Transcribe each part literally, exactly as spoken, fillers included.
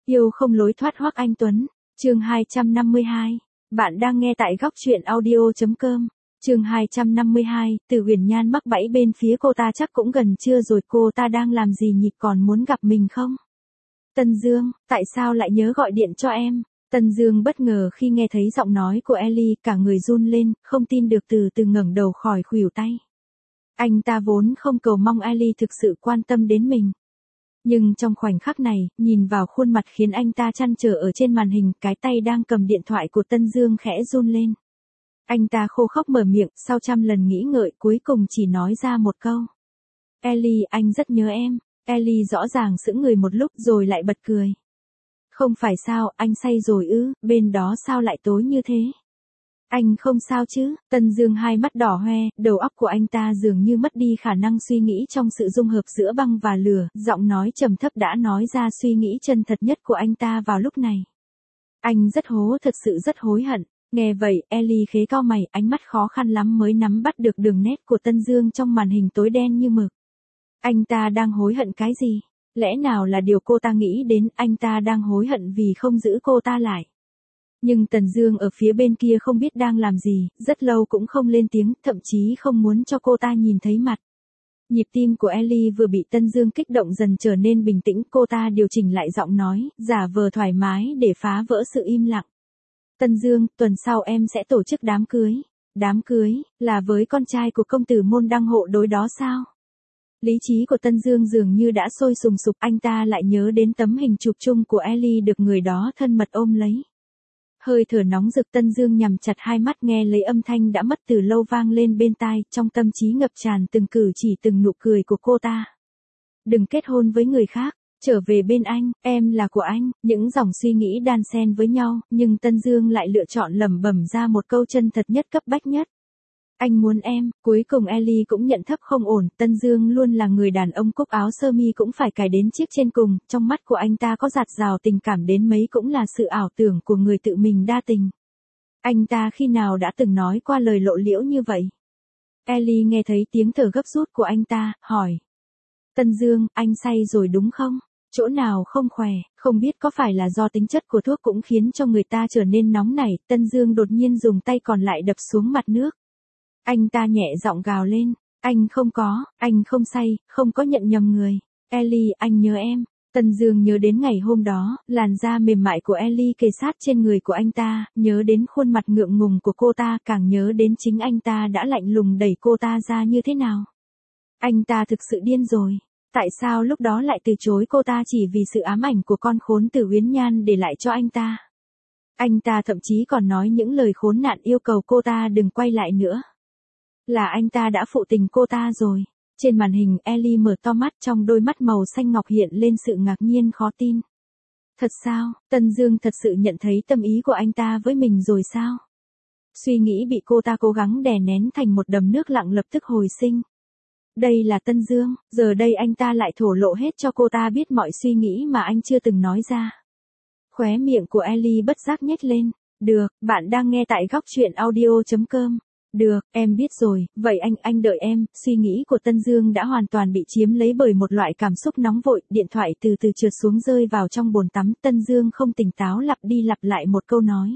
Yêu không lối thoát Hoắc Anh Tuấn, chương hai trăm năm mươi hai. Bạn đang nghe tại góc truyện audio.com. Chương hai trăm năm mươi hai, Từ Huyền Nhan mắc bẫy bên phía cô ta chắc cũng gần trưa rồi, cô ta đang làm gì nhỉ, còn muốn gặp mình không? Tân Dương, tại sao lại nhớ gọi điện cho em? Tân Dương bất ngờ khi nghe thấy giọng nói của Ellie, cả người run lên, không tin được từ từ ngẩng đầu khỏi khuỷu tay. Anh ta vốn không cầu mong Ellie thực sự quan tâm đến mình. Nhưng trong khoảnh khắc này, nhìn vào khuôn mặt khiến anh ta trăn trở ở trên màn hình, cái tay đang cầm điện thoại của Tân Dương khẽ run lên. Anh ta khô khốc mở miệng, sau trăm lần nghĩ ngợi cuối cùng chỉ nói ra một câu. Ellie, anh rất nhớ em. Ellie rõ ràng sững người một lúc rồi lại bật cười. Không phải sao, anh say rồi ư, bên đó sao lại tối như thế? Anh không sao chứ? Tân Dương hai mắt đỏ hoe, đầu óc của anh ta dường như mất đi khả năng suy nghĩ trong sự dung hợp giữa băng và lửa, giọng nói trầm thấp đã nói ra suy nghĩ chân thật nhất của anh ta vào lúc này. Anh rất hố, thật sự rất hối hận. Nghe vậy, Ellie khế cau mày, ánh mắt khó khăn lắm mới nắm bắt được đường nét của Tân Dương trong màn hình tối đen như mực. Anh ta đang hối hận cái gì? Lẽ nào là điều cô ta nghĩ đến, anh ta đang hối hận vì không giữ cô ta lại. Nhưng Tần Dương ở phía bên kia không biết đang làm gì, rất lâu cũng không lên tiếng, thậm chí không muốn cho cô ta nhìn thấy mặt. Nhịp tim của Ellie vừa bị Tân Dương kích động dần trở nên bình tĩnh, cô ta điều chỉnh lại giọng nói, giả vờ thoải mái để phá vỡ sự im lặng. Tân Dương, tuần sau em sẽ tổ chức đám cưới. Đám cưới, là với con trai của công tử môn đăng hộ đối đó sao? Lý trí của Tân Dương dường như đã sôi sùng sục, anh ta lại nhớ đến tấm hình chụp chung của Ellie được người đó thân mật ôm lấy. Hơi thở nóng rực, Tân Dương nhắm chặt hai mắt nghe lấy âm thanh đã mất từ lâu vang lên bên tai, trong tâm trí ngập tràn từng cử chỉ từng nụ cười của cô ta. Đừng kết hôn với người khác, trở về bên anh, em là của anh, những dòng suy nghĩ đan xen với nhau, nhưng Tân Dương lại lựa chọn lẩm bẩm ra một câu chân thật nhất, cấp bách nhất. Anh muốn em. Cuối cùng Ellie cũng nhận thấp không ổn, Tân Dương luôn là người đàn ông cúc áo sơ mi cũng phải cài đến chiếc trên cùng, trong mắt của anh ta có dạt dào tình cảm đến mấy cũng là sự ảo tưởng của người tự mình đa tình. Anh ta khi nào đã từng nói qua lời lộ liễu như vậy? Ellie nghe thấy tiếng thở gấp rút của anh ta, hỏi. Tân Dương, anh say rồi đúng không? Chỗ nào không khỏe, không biết có phải là do tính chất của thuốc cũng khiến cho người ta trở nên nóng nảy, Tân Dương đột nhiên dùng tay còn lại đập xuống mặt nước. Anh ta nhẹ giọng gào lên, anh không có, anh không say, không có nhận nhầm người. Ellie, anh nhớ em. Tân Dương nhớ đến ngày hôm đó, làn da mềm mại của Ellie kề sát trên người của anh ta, nhớ đến khuôn mặt ngượng ngùng của cô ta, càng nhớ đến chính anh ta đã lạnh lùng đẩy cô ta ra như thế nào. Anh ta thực sự điên rồi. Tại sao lúc đó lại từ chối cô ta chỉ vì sự ám ảnh của con khốn Từ Huyền Nhan để lại cho anh ta? Anh ta thậm chí còn nói những lời khốn nạn yêu cầu cô ta đừng quay lại nữa. Là anh ta đã phụ tình cô ta rồi. Trên màn hình Ellie mở to mắt, trong đôi mắt màu xanh ngọc hiện lên sự ngạc nhiên khó tin. Thật sao, Tân Dương thật sự nhận thấy tâm ý của anh ta với mình rồi sao? Suy nghĩ bị cô ta cố gắng đè nén thành một đầm nước lặng lập tức hồi sinh. Đây là Tân Dương, giờ đây anh ta lại thổ lộ hết cho cô ta biết mọi suy nghĩ mà anh chưa từng nói ra. Khóe miệng của Ellie bất giác nhếch lên. Được, bạn đang nghe tại góc truyện audio.com. Được, em biết rồi, vậy anh, anh đợi em. Suy nghĩ của Tân Dương đã hoàn toàn bị chiếm lấy bởi một loại cảm xúc nóng vội, điện thoại từ từ trượt xuống rơi vào trong bồn tắm, Tân Dương không tỉnh táo lặp đi lặp lại một câu nói.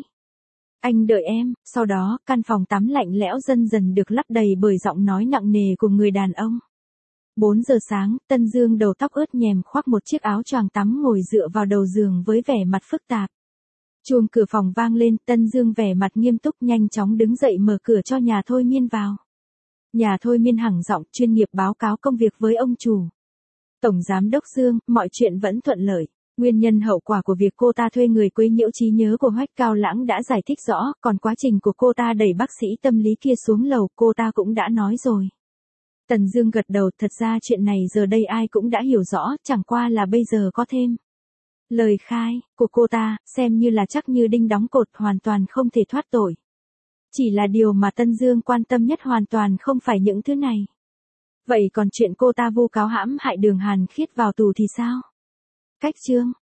Anh đợi em, sau đó, căn phòng tắm lạnh lẽo dần dần được lấp đầy bởi giọng nói nặng nề của người đàn ông. bốn giờ sáng, Tân Dương đầu tóc ướt nhèm khoác một chiếc áo choàng tắm ngồi dựa vào đầu giường với vẻ mặt phức tạp. Chuông cửa phòng vang lên, Tân Dương vẻ mặt nghiêm túc nhanh chóng đứng dậy mở cửa cho nhà thôi miên vào. Nhà thôi miên hẳng giọng chuyên nghiệp báo cáo công việc với ông chủ. Tổng giám đốc Dương, mọi chuyện vẫn thuận lợi. Nguyên nhân hậu quả của việc cô ta thuê người quấy nhiễu trí nhớ của Hoắc Cao Lãng đã giải thích rõ, còn quá trình của cô ta đẩy bác sĩ tâm lý kia xuống lầu cô ta cũng đã nói rồi. Tần Dương gật đầu, thật ra chuyện này giờ đây ai cũng đã hiểu rõ, chẳng qua là bây giờ có thêm. Lời khai của cô ta, xem như là chắc như đinh đóng cột, hoàn toàn không thể thoát tội. Chỉ là điều mà Tân Dương quan tâm nhất hoàn toàn không phải những thứ này. Vậy còn chuyện cô ta vu cáo hãm hại Đường Hàn Khiết vào tù thì sao? Cách chương,